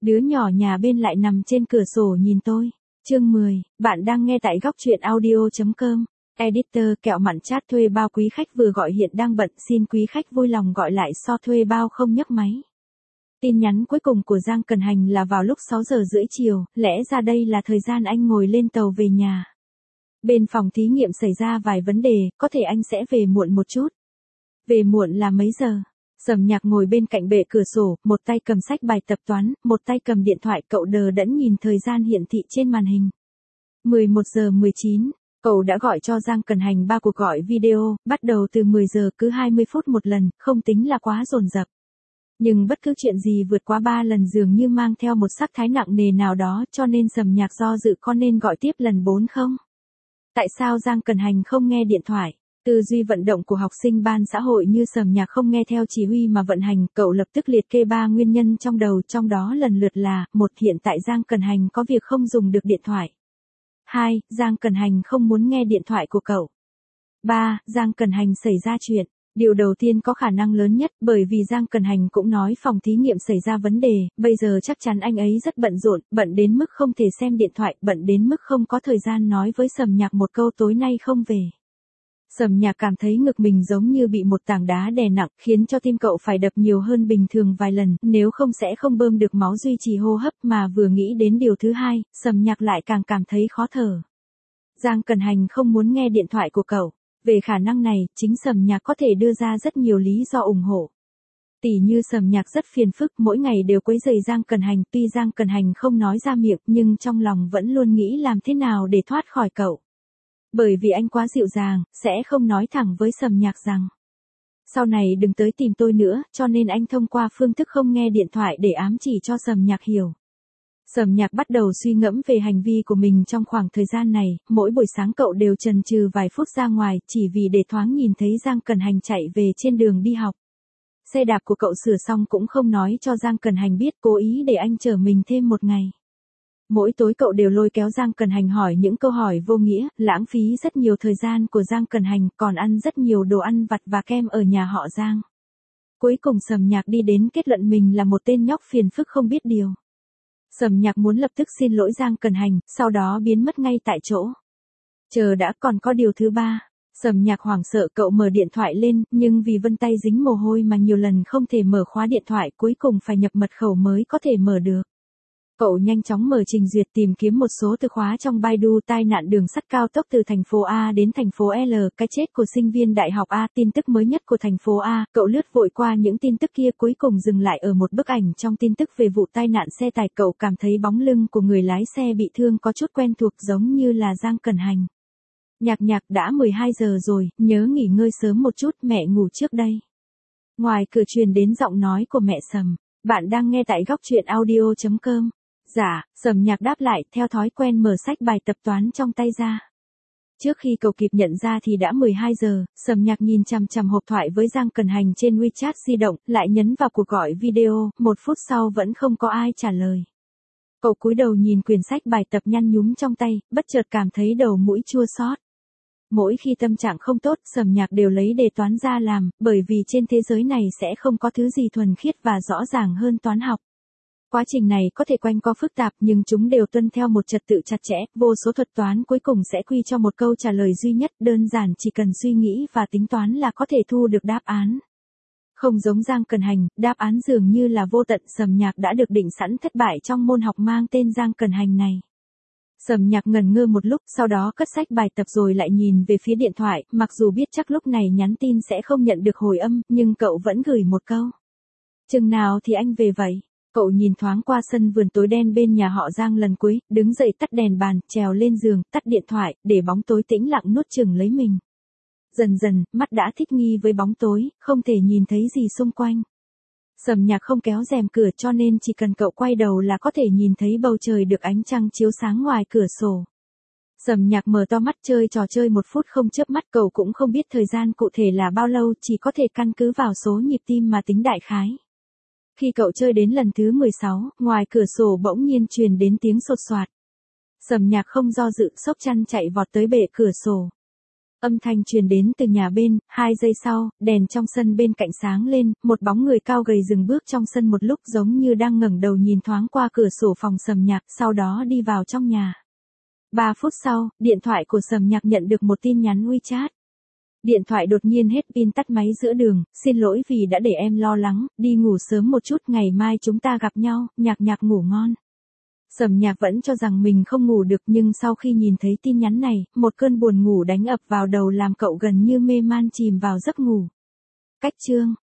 Đứa nhỏ nhà bên lại nằm trên cửa sổ nhìn tôi. Chương 10, bạn đang nghe tại góc truyện audio.com. Editor kẹo mặn chat thuê bao quý khách vừa gọi hiện đang bận, xin quý khách vui lòng gọi lại so thuê bao không nhấc máy. Tin nhắn cuối cùng của Giang Cần Hành là vào lúc 6 giờ rưỡi chiều, lẽ ra đây là thời gian anh ngồi lên tàu về nhà. Bên phòng thí nghiệm xảy ra vài vấn đề, có thể anh sẽ về muộn một chút. Về muộn là mấy giờ? Sầm Nhạc ngồi bên cạnh bệ cửa sổ, một tay cầm sách bài tập toán, một tay cầm điện thoại, cậu đờ đẫn nhìn thời gian hiển thị trên màn hình. 11 giờ 19, cậu đã gọi cho Giang Cần Hành 3 cuộc gọi video, bắt đầu từ 10 giờ cứ 20 phút một lần, không tính là quá dồn dập. Nhưng bất cứ chuyện gì vượt qua 3 lần dường như mang theo một sắc thái nặng nề nào đó, cho nên Sầm Nhạc do dự có nên gọi tiếp lần 4 không? Tại sao Giang Cần Hành không nghe điện thoại? Tư duy vận động của học sinh ban xã hội như Sầm Nhạc không nghe theo chỉ huy mà vận hành, cậu lập tức liệt kê 3 nguyên nhân trong đầu, trong đó lần lượt là: 1. Hiện tại Giang Cần Hành có việc không dùng được điện thoại. 2. Giang Cần Hành không muốn nghe điện thoại của cậu. 3. Giang Cần Hành xảy ra chuyện. Điều đầu tiên có khả năng lớn nhất, bởi vì Giang Cần Hành cũng nói phòng thí nghiệm xảy ra vấn đề, bây giờ chắc chắn anh ấy rất bận rộn, bận đến mức không thể xem điện thoại, bận đến mức không có thời gian nói với Sầm Nhạc một câu tối nay không về. Sầm Nhạc cảm thấy ngực mình giống như bị một tảng đá đè nặng, khiến cho tim cậu phải đập nhiều hơn bình thường vài lần, nếu không sẽ không bơm được máu duy trì hô hấp, mà vừa nghĩ đến điều thứ hai, Sầm Nhạc lại càng cảm thấy khó thở. Giang Cần Hành không muốn nghe điện thoại của cậu. Về khả năng này, chính Sầm Nhạc có thể đưa ra rất nhiều lý do ủng hộ. Tỉ như Sầm Nhạc rất phiền phức, mỗi ngày đều quấy rầy Giang Cần Hành, tuy Giang Cần Hành không nói ra miệng, nhưng trong lòng vẫn luôn nghĩ làm thế nào để thoát khỏi cậu. Bởi vì anh quá dịu dàng, sẽ không nói thẳng với Sầm Nhạc rằng: sau này đừng tới tìm tôi nữa, cho nên anh thông qua phương thức không nghe điện thoại để ám chỉ cho Sầm Nhạc hiểu. Sầm Nhạc bắt đầu suy ngẫm về hành vi của mình trong khoảng thời gian này, mỗi buổi sáng cậu đều chần chừ vài phút ra ngoài, chỉ vì để thoáng nhìn thấy Giang Cần Hành chạy về trên đường đi học. Xe đạp của cậu sửa xong cũng không nói cho Giang Cần Hành biết, cố ý để anh chở mình thêm một ngày. Mỗi tối cậu đều lôi kéo Giang Cần Hành hỏi những câu hỏi vô nghĩa, lãng phí rất nhiều thời gian của Giang Cần Hành, còn ăn rất nhiều đồ ăn vặt và kem ở nhà họ Giang. Cuối cùng Sầm Nhạc đi đến kết luận mình là một tên nhóc phiền phức không biết điều. Sầm Nhạc muốn lập tức xin lỗi Giang Cần Hành, sau đó biến mất ngay tại chỗ. Chờ đã, còn có điều thứ ba. Sầm Nhạc hoảng sợ, cậu mở điện thoại lên, nhưng vì vân tay dính mồ hôi mà nhiều lần không thể mở khóa điện thoại, cuối cùng phải nhập mật khẩu mới có thể mở được. Cậu nhanh chóng mở trình duyệt tìm kiếm một số từ khóa trong Baidu: tai nạn đường sắt cao tốc từ thành phố A đến thành phố L, cái chết của sinh viên đại học A, tin tức mới nhất của thành phố A. Cậu lướt vội qua những tin tức kia, cuối cùng dừng lại ở một bức ảnh trong tin tức về vụ tai nạn xe tải. Cậu cảm thấy bóng lưng của người lái xe bị thương có chút quen thuộc, giống như là Giang Cần Hành. Nhạc, đã 12 giờ rồi, nhớ nghỉ ngơi sớm một chút, mẹ ngủ trước đây. Ngoài cửa truyền đến giọng nói của mẹ Sầm. Bạn đang nghe tại góc truyện audio.com. Dạ, Sầm Nhạc đáp lại, theo thói quen mở sách bài tập toán trong tay ra. Trước khi cậu kịp nhận ra thì đã 12 giờ, Sầm Nhạc nhìn chằm chằm hộp thoại với Giang Cần Hành trên WeChat di động, lại nhấn vào cuộc gọi video, 1 phút sau vẫn không có ai trả lời. Cậu cúi đầu nhìn quyển sách bài tập nhăn nhúm trong tay, bất chợt cảm thấy đầu mũi chua xót. Mỗi khi tâm trạng không tốt, Sầm Nhạc đều lấy đề toán ra làm, bởi vì trên thế giới này sẽ không có thứ gì thuần khiết và rõ ràng hơn toán học. Quá trình này có thể quanh co phức tạp, nhưng chúng đều tuân theo một trật tự chặt chẽ, vô số thuật toán cuối cùng sẽ quy cho một câu trả lời duy nhất, đơn giản chỉ cần suy nghĩ và tính toán là có thể thu được đáp án. Không giống Giang Cần Hành, đáp án dường như là vô tận. Sầm Nhạc đã được định sẵn thất bại trong môn học mang tên Giang Cần Hành này. Sầm Nhạc ngẩn ngơ một lúc, sau đó cất sách bài tập rồi lại nhìn về phía điện thoại, mặc dù biết chắc lúc này nhắn tin sẽ không nhận được hồi âm, nhưng cậu vẫn gửi một câu: chừng nào thì anh về vậy? Cậu nhìn thoáng qua sân vườn tối đen bên nhà họ Giang lần cuối, đứng dậy tắt đèn bàn, trèo lên giường, tắt điện thoại, để bóng tối tĩnh lặng nuốt chửng lấy mình. Dần dần, mắt đã thích nghi với bóng tối, không thể nhìn thấy gì xung quanh. Sầm Nhạc không kéo rèm cửa, cho nên chỉ cần cậu quay đầu là có thể nhìn thấy bầu trời được ánh trăng chiếu sáng ngoài cửa sổ. Sầm Nhạc mở to mắt, chơi trò chơi 1 phút không chớp mắt, cậu cũng không biết thời gian cụ thể là bao lâu, chỉ có thể căn cứ vào số nhịp tim mà tính đại khái. Khi cậu chơi đến lần thứ 16, ngoài cửa sổ bỗng nhiên truyền đến tiếng sột soạt. Sầm Nhạc không do dự, xốc chăn chạy vọt tới bệ cửa sổ. Âm thanh truyền đến từ nhà bên, 2 giây sau, đèn trong sân bên cạnh sáng lên, một bóng người cao gầy dừng bước trong sân một lúc giống như đang ngẩng đầu nhìn thoáng qua cửa sổ phòng Sầm Nhạc, sau đó đi vào trong nhà. 3 phút sau, điện thoại của Sầm Nhạc nhận được một tin nhắn WeChat. Điện thoại đột nhiên hết pin tắt máy giữa đường, xin lỗi vì đã để em lo lắng, đi ngủ sớm một chút, ngày mai chúng ta gặp nhau, Nhạc Nhạc ngủ ngon. Sầm Nhạc vẫn cho rằng mình không ngủ được nhưng sau khi nhìn thấy tin nhắn này, một cơn buồn ngủ đánh ập vào đầu làm cậu gần như mê man chìm vào giấc ngủ. Cách chương